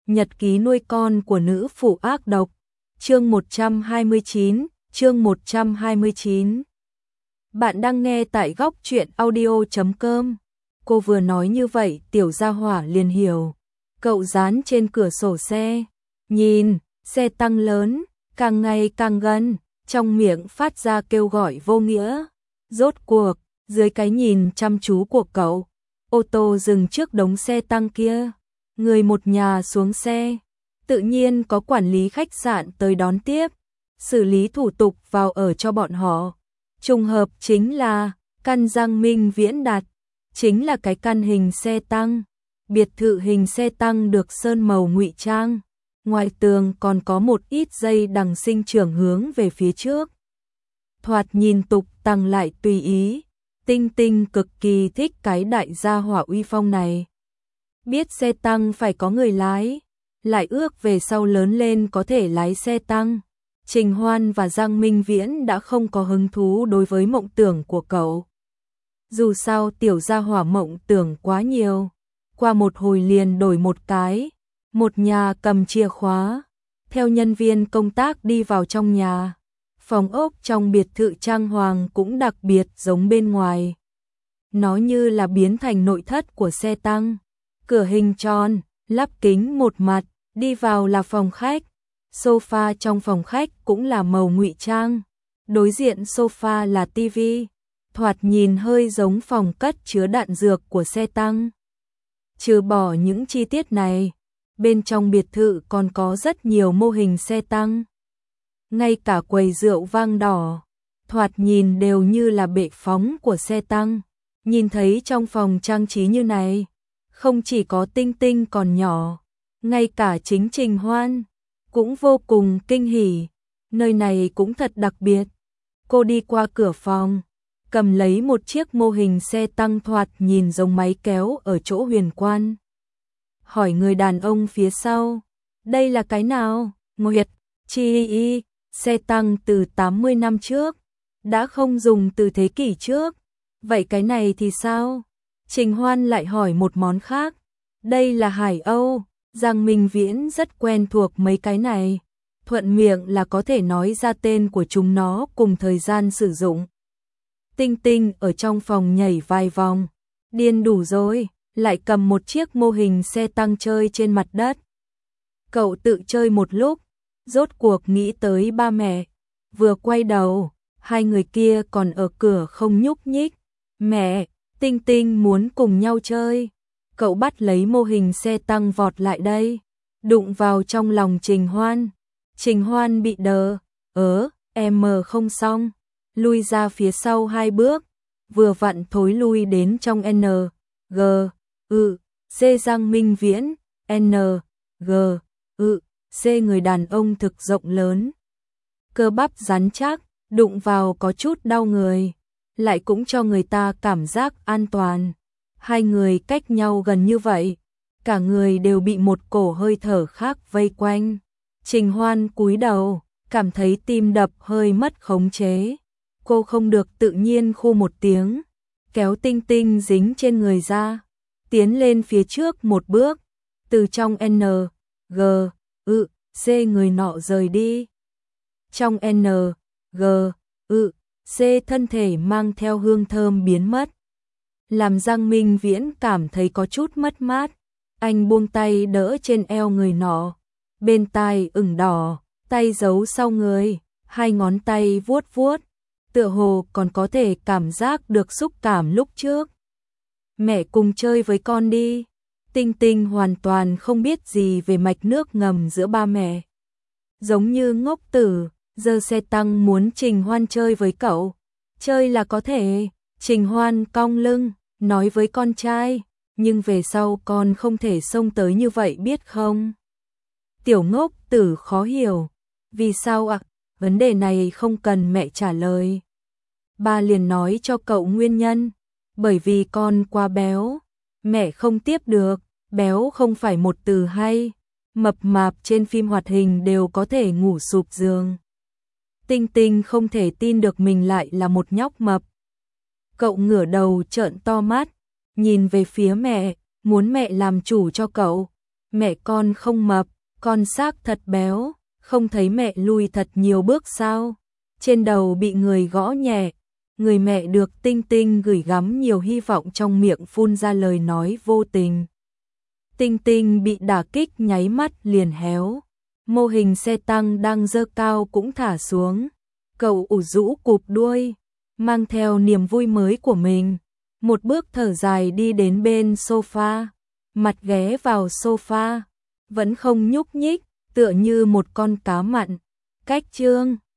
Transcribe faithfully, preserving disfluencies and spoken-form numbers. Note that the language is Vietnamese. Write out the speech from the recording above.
Nhật ký nuôi con của nữ phụ ác độc. Chương một trăm hai mươi chín, chương một trăm hai mươi chín. Bạn đang nghe tại góc truyện audio chấm com. Cô vừa nói như vậy, tiểu gia hỏa liền hiểu. Cậu dán trên cửa sổ xe, nhìn, xe tăng lớn, càng ngày càng gần, trong miệng phát ra kêu gọi vô nghĩa. Rốt cuộc, dưới cái nhìn chăm chú của cậu, ô tô dừng trước đống xe tăng kia. Người một nhà xuống xe, tự nhiên có quản lý khách sạn tới đón tiếp, xử lý thủ tục vào ở cho bọn họ. Trùng hợp chính là căn Giang Minh Viễn đặt, chính là cái căn hình xe tăng. Biệt thự hình xe tăng được sơn màu ngụy trang, ngoài tường còn có một ít dây đằng sinh trưởng hướng về phía trước. Thoạt nhìn tục tăng lại tùy ý, Tinh Tinh cực kỳ thích cái đại gia hỏa uy phong này. Biết xe tăng phải có người lái, lại ước về sau lớn lên có thể lái xe tăng. Trình Hoan và Giang Minh Viễn đã không có hứng thú đối với mộng tưởng của cậu. Dù sao tiểu gia hỏa mộng tưởng quá nhiều, qua một hồi liền đổi một cái. Một nhà cầm chìa khóa, theo nhân viên công tác đi vào trong nhà. Phòng ốc trong biệt thự trang hoàng cũng đặc biệt giống bên ngoài. Nó như là biến thành nội thất của xe tăng. Cửa hình tròn, lắp kính một mặt, đi vào là phòng khách. Sofa trong phòng khách cũng là màu ngụy trang. Đối diện sofa là tivi, thoạt nhìn hơi giống phòng cất chứa đạn dược của xe tăng. Trừ bỏ những chi tiết này, bên trong biệt thự còn có rất nhiều mô hình xe tăng. Ngay cả quầy rượu vang đỏ, thoạt nhìn đều như là bệ phóng của xe tăng. Nhìn thấy trong phòng trang trí như này, không chỉ có Tinh Tinh còn nhỏ, ngay cả chính Trình Hoan cũng vô cùng kinh hỉ. Nơi này cũng thật đặc biệt. Cô đi qua cửa phòng, cầm lấy một chiếc mô hình xe tăng thoạt nhìn giống máy kéo ở chỗ huyền quan. Hỏi người đàn ông phía sau, đây là cái nào? Nguyệt, chi y, xe tăng từ tám mươi năm trước, đã không dùng từ thế kỷ trước. Vậy cái này thì sao? Trình Hoan lại hỏi một món khác. Đây là Hải Âu. Giang Minh Viễn rất quen thuộc mấy cái này, thuận miệng là có thể nói ra tên của chúng nó cùng thời gian sử dụng. Tinh Tinh ở trong phòng nhảy vài vòng, điên đủ rồi, lại cầm một chiếc mô hình xe tăng chơi trên mặt đất. Cậu tự chơi một lúc, rốt cuộc nghĩ tới ba mẹ, vừa quay đầu, hai người kia còn ở cửa không nhúc nhích. Mẹ, Tinh Tinh muốn cùng nhau chơi. Cậu bắt lấy mô hình xe tăng vọt lại đây, đụng vào trong lòng Trình Hoan. Trình Hoan bị đờ, ớ, em mờ không xong, lui ra phía sau hai bước, vừa vặn thối lui đến trong N, G, ư, C. Giang Minh Viễn, N, G, ư, C. Người đàn ông thực rộng lớn, cơ bắp rắn chắc, đụng vào có chút đau người, lại cũng cho người ta cảm giác an toàn. Hai người cách nhau gần như vậy, cả người đều bị một cổ hơi thở khác vây quanh. Trình Hoan cúi đầu, cảm thấy tim đập hơi mất khống chế. Cô không được tự nhiên khu một tiếng, kéo Tinh Tinh dính trên người ra, tiến lên phía trước một bước, từ trong N, G, ư, C người nọ rời đi. Trong N, G, ư, C thân thể mang theo hương thơm biến mất, làm Giang Minh Viễn cảm thấy có chút mất mát. Anh buông tay đỡ trên eo người nọ, bên tai ửng đỏ, tay giấu sau người, hai ngón tay vuốt vuốt, tựa hồ còn có thể cảm giác được xúc cảm lúc trước. Mẹ cùng chơi với con đi. Tinh Tinh hoàn toàn không biết gì về mạch nước ngầm giữa ba mẹ, giống như ngốc tử, giờ xe tăng muốn Trình Hoan chơi với cậu. Chơi là có thể. Trình Hoan cong lưng, nói với con trai, nhưng về sau con không thể xông tới như vậy biết không? Tiểu ngốc tử khó hiểu, vì sao ạ? À? Vấn đề này không cần mẹ trả lời. Ba liền nói cho cậu nguyên nhân, bởi vì con quá béo. Mẹ không tiếp được, béo không phải một từ hay, mập mạp trên phim hoạt hình đều có thể ngủ sụp giường. Tinh Tinh không thể tin được mình lại là một nhóc mập. Cậu ngửa đầu trợn to mắt, nhìn về phía mẹ, muốn mẹ làm chủ cho cậu. Mẹ con không mập, con xác thật béo, không thấy mẹ lùi thật nhiều bước sao? Trên đầu bị người gõ nhẹ, người mẹ được Tinh Tinh gửi gắm nhiều hy vọng trong miệng phun ra lời nói vô tình. Tinh Tinh bị đả kích nháy mắt liền héo. Mô hình xe tăng đang dơ cao cũng thả xuống. Cậu ủ rũ cụp đuôi, mang theo niềm vui mới của mình. Một bước thở dài đi đến bên sofa, mặt ghé vào sofa, vẫn không nhúc nhích, tựa như một con cá mặn. Cách chương